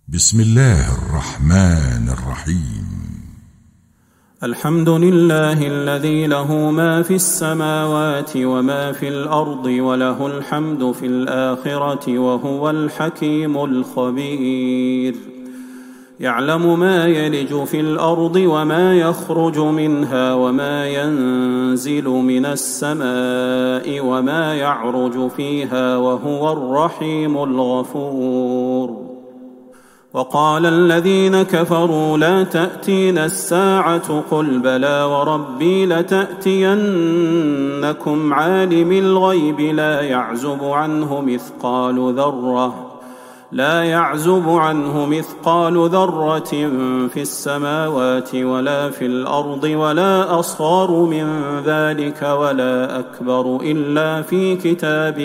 بسم الله الرحمن الرحيم. الحمد لله الذي له ما في السماوات وما في الأرض وله الحمد في الآخرة وهو الحكيم الخبير. يعلم ما يلج في الأرض وما يخرج منها وما ينزل من السماء وما يعرج فيها وهو الرحيم الغفور. وقال الذين كفروا لا تأتينا الساعة قل بلى وربي لتأتينكم عالم الغيب لا يعزب عنه مثقال ذرة في السماوات ولا في الأرض ولا أصغر من ذلك ولا أكبر إلا في كتاب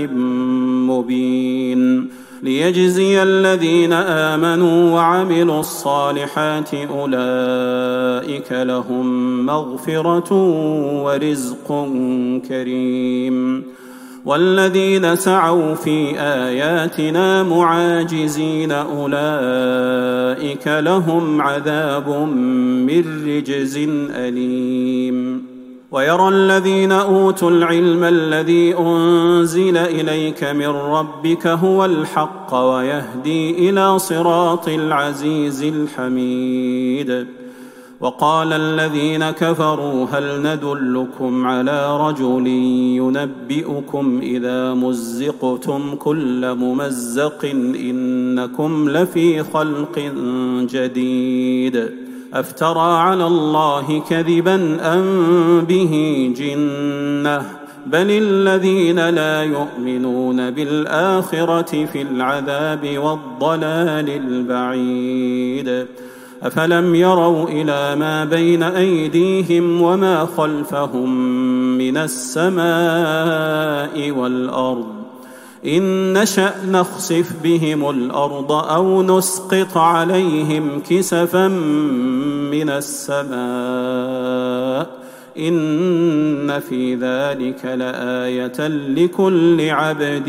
مبين ليجزي الذين آمنوا وعملوا الصالحات أولئك لهم مغفرة ورزق كريم. والذين سعوا في آياتنا معاجزين أولئك لهم عذاب من رجز أليم. ويرى الذين أوتوا العلم الذي أنزل إليك من ربك هو الحق ويهدي إلى صراط العزيز الحميد. وقال الذين كفروا هل ندلكم على رجل ينبئكم إذا مزقتم كل ممزق إنكم لفي خلق جديد أفترى على الله كذبا أم به جنة بل الذين لا يؤمنون بالآخرة في العذاب والضلال البعيد. أفلم يروا إلى ما بين أيديهم وما خلفهم من السماء والأرض إن نشأ نخسف بهم الأرض أو نسقط عليهم كسفا من السماء إن في ذلك لآية لكل عبد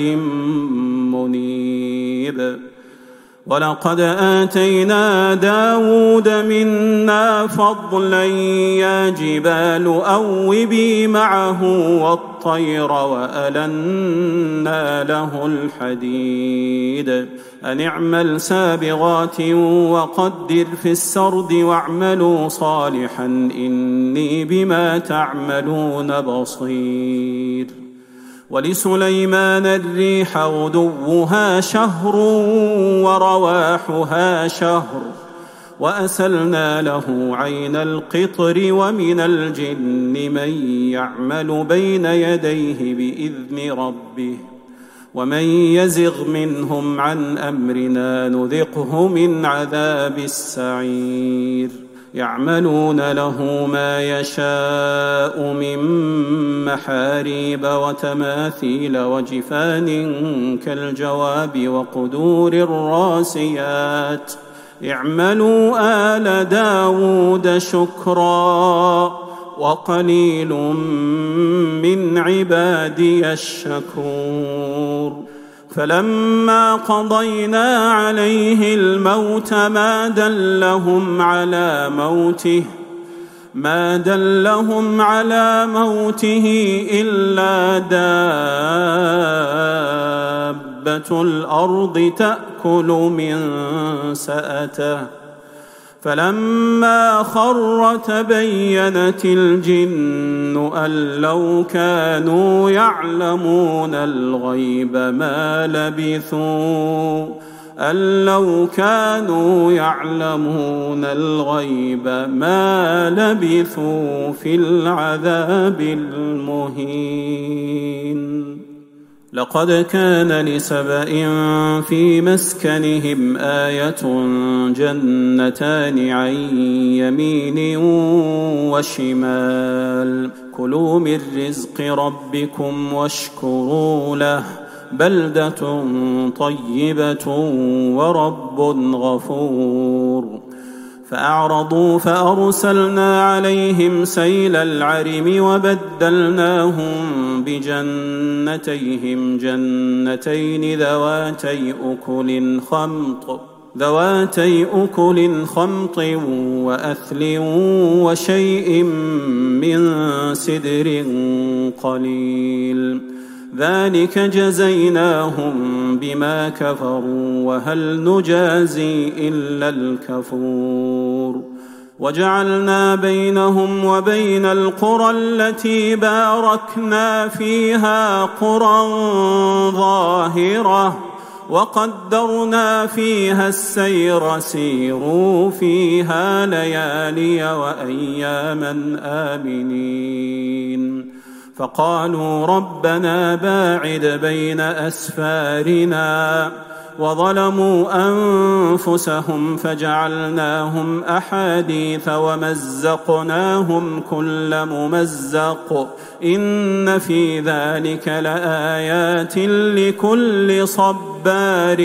منيب. ولقد آتينا داود منا فضلا يا جبال أوبي معه والطير وألنا له الحديد أن اعمل سابغات وقدر في السرد واعملوا صالحا إني بما تعملون بصير. ولسليمان الريح غدوها شهر ورواحها شهر وأسلنا له عين القطر ومن الجن من يعمل بين يديه بإذن ربه ومن يزغ منهم عن أمرنا نذقه من عذاب السعير. يعملون له ما يشاء من محاريب وتماثيل وجفان كالجواب وقدور الراسيات اعملوا آل داود شكرا وقليل من عبادي الشكور. فلما قضينا عليه الموت ما دلهم على موته إلا دابة الأرض تأكل من سأته فلما خر تبينت الجن أن لو كانوا يعلمون الغيب ما لبثوا في العذاب المهين. لقد كان لسبإ في مسكنهم آية جنتان عن يمين وشمال كلوا من رزق ربكم واشكروا له بلدة طيبة ورب غفور. فأعرضوا فأرسلنا عليهم سيل العرم وبدلناهم بجنتيهم جنتين ذواتي أكل خمط ذواتي أكل خمط وأثل وشيء من سدر قليل ذلك جزيناهم بما كفروا وهل نجازي إلا الكفور وجعلنا بينهم وبين القرى التي باركنا فيها قرى ظاهرة وقدرنا فيها السير سيروا فيها ليالي وأياما آمنين فقالوا ربنا باعد بين أسفارنا وظلموا أنفسهم فجعلناهم أحاديث ومزقناهم كل ممزق إن في ذلك لآيات لكل صبار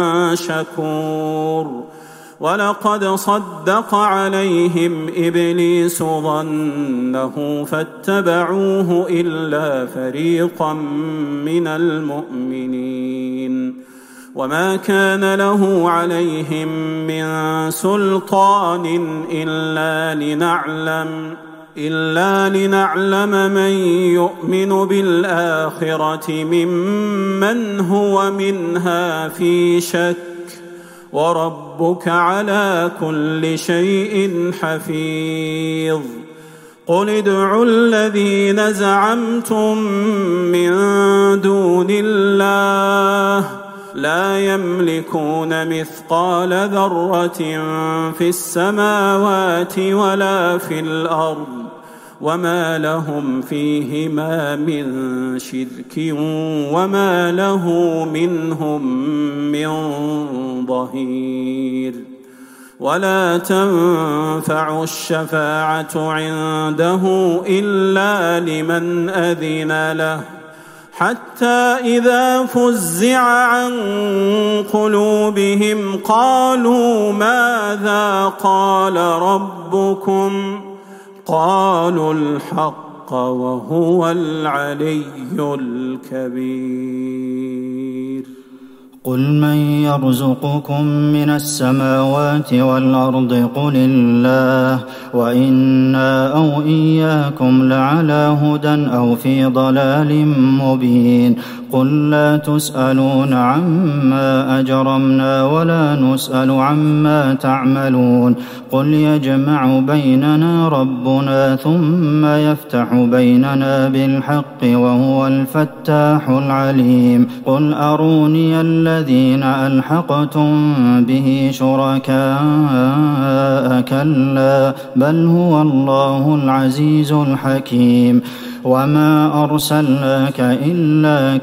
شكور ولقد صدق عليهم إبليس ظنه فاتبعوه إلا فريقا من المؤمنين وما كان له عليهم من سلطان إلا لنعلم من يؤمن بالآخرة ممن هو منها في شك وربك على كل شيء حفيظ قل ادعوا الذين زعمتم من دون الله لا يملكون مثقال ذرة في السماوات ولا في الأرض وما لهم فيهما من شرك وما له منهم من ظهير ولا تنفع الشفاعة عنده إلا لمن أذن له حتى إذا فزع عن قلوبهم قالوا ماذا قال ربكم قالوا الحق وهو العلي الكبير قل من يرزقكم من السماوات والأرض قل الله وإنا أو إياكم لعلى هدى أو في ضلال مبين قل لا تسألون عما أجرمنا ولا نسأل عما تعملون قل يجمع بيننا ربنا ثم يفتح بيننا بالحق وهو الفتاح العليم قل أروني الذين ألحقتم به شركاء كلا بل هو الله العزيز الحكيم وما أرسلناك إلا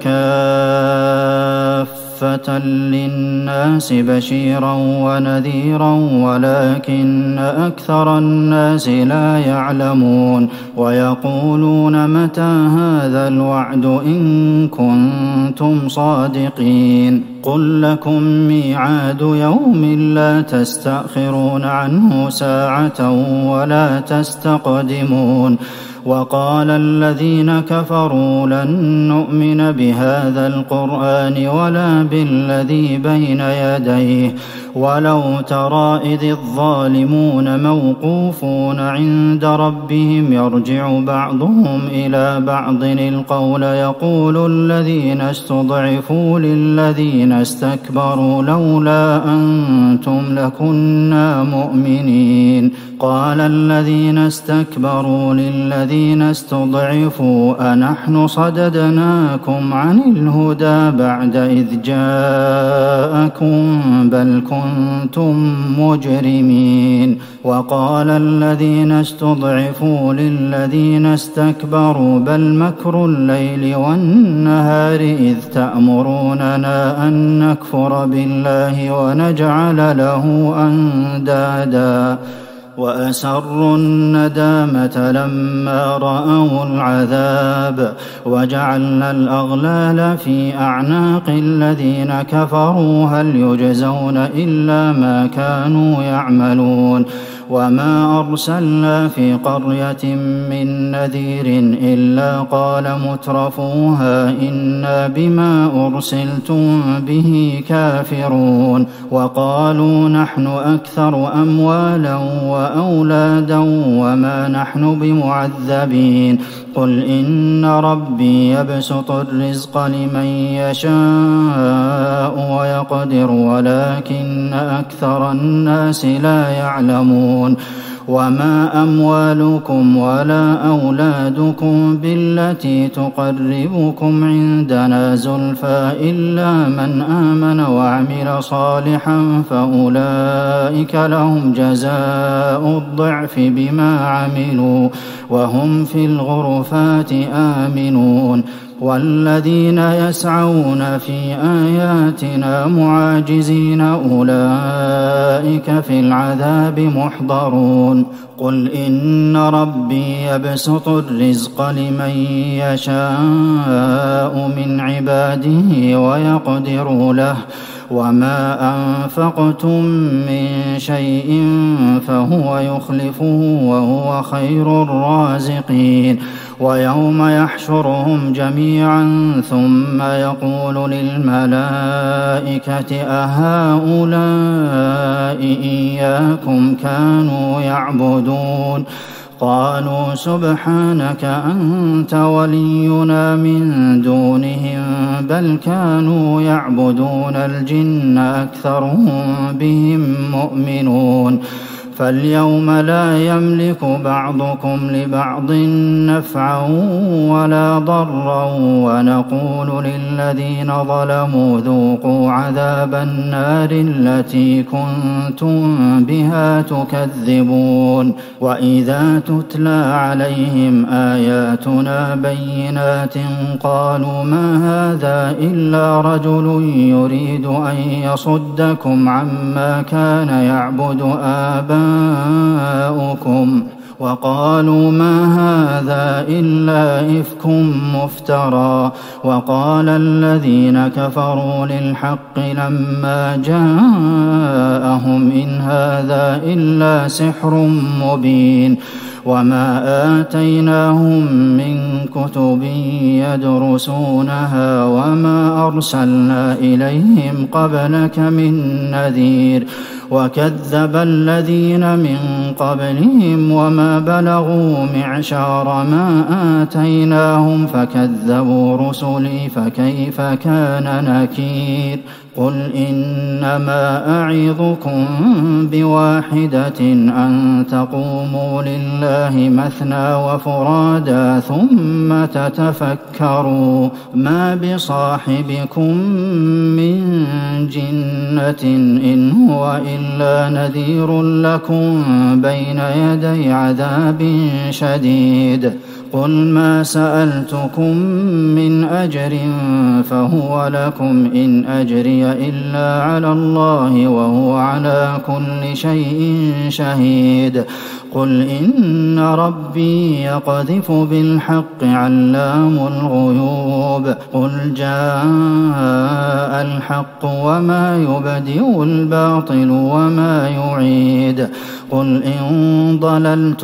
كافة للناس بشيرا ونذيرا ولكن أكثر الناس لا يعلمون ويقولون متى هذا الوعد إن كنتم صادقين قل لكم ميعاد يوم لا تستأخرون عنه ساعة ولا تستقدمون وقال الذين كفروا لن نؤمن بهذا القرآن ولا بالذي بين يديه ولو ترى إذ الظالمون موقوفون عند ربهم يرجع بعضهم إلى بعض القول يقول الذين استضعفوا للذين استكبروا لولا أنتم لكنا مؤمنين قال الذين استكبروا للذين استضعفوا أنحن صددناكم عن الهدى بعد إذ جاءكم بل كنتم مجرمين وقال الذين استضعفوا للذين استكبروا بل مكر الليل والنهار إذ تأمروننا أن نكفر بالله ونجعل له أندادا وأسروا الندامة لما رأوا العذاب وجعلنا الأغلال في أعناق الذين كفروا هل يجزون إلا ما كانوا يعملون وما أرسلنا في قرية من نذير إلا قال مترفوها إنا بما أرسلتم به كافرون وقالوا نحن أكثر أموالا وأولادا وما نحن بمعذبين قل إن ربي يبسط الرزق لمن يشاء ويقدر ولكن أكثر الناس لا يعلمون وما أموالكم ولا أولادكم بالتي تقربكم عندنا زلفى إلا من آمن وعمل صالحا فأولئك لهم جزاء الضعف بما عملوا وهم في الغرفات آمنون والذين يسعون في آياتنا معاجزين أولئك في العذاب محضرون قل إن ربي يبسط الرزق لمن يشاء من عباده ويقدر له وما أنفقتم من شيء فهو يخلفه وهو خير الرازقين ويوم يحشرهم جميعا ثم يقول للملائكة أهؤلاء إياكم كانوا يعبدون قالوا سبحانك أنت ولينا من دونهم بل كانوا يعبدون الجن أكثرهم بهم مؤمنون فاليوم لا يملك بعضكم لبعض نفعا ولا ضرا ونقول للذين ظلموا ذوقوا عذاب النار التي كنتم بها تكذبون وإذا تتلى عليهم آياتنا بينات قالوا ما هذا إلا رجل يريد أن يصدكم عما كان يعبد آباؤكم وقالوا ما هذا إلا إفك مفترى وقال الذين كفروا للحق لما جاءهم إن هذا إلا سحر مبين وما آتيناهم من كتب يدرسونها وما أرسلنا إليهم قبلك من نذير وكذب الذين من قبلهم وما بلغوا معشار ما آتيناهم فكذبوا رسلي فكيف كان نكير قل إنما أعظكم بواحدة أن تقوموا لله مثنى وفرادا ثم تتفكروا ما بصاحبكم من جنة إن هو إلا نذير لكم بين يدي عذاب شديد قل ما سألتكم من أجر فهو لكم إن أجري إلا على الله وهو على كل شيء شهيد قل إن ربي يقذف بالحق علام الغيوب قل جاء الحق وما يبدئ الباطل وما يعيد قل إن ضللت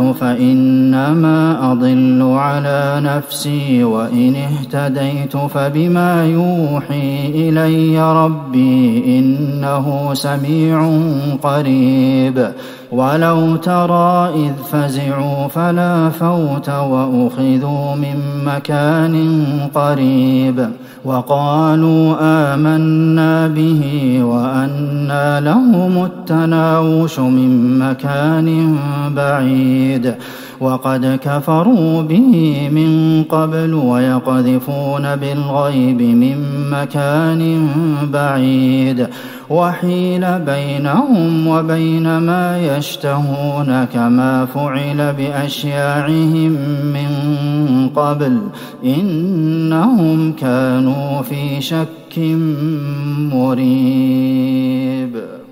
فإنما أضل على نفسي وإن اهتديت فبما يوحي إلي ربي إنه سميع قريب ولو ترى إذ فزعوا فلا فوت وأخذوا من مكان قريب وقالوا آمنا به وأنى لهم التناوش من مكان بعيد وقد كفروا به من قبل ويقذفون بالغيب من مكان بعيد وحيل بينهم وبين ما يشتهون كما فعل بأشياعهم من قبل إنهم كانوا في شك مريب.